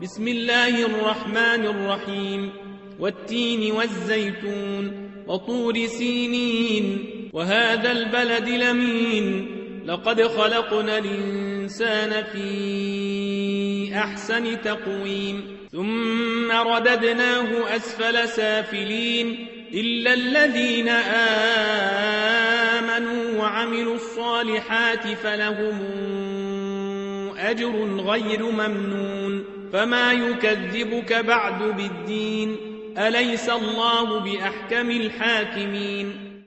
بسم الله الرحمن الرحيم والتين والزيتون وطور سينين وهذا البلد الأمين لقد خلقنا الإنسان في أحسن تقويم ثم رددناه أسفل سافلين إلا الذين آمنوا وعملوا الصالحات فلهم أجر غير ممنون فما يكذبك بعد بالدين أليس الله بأحكم الحاكمين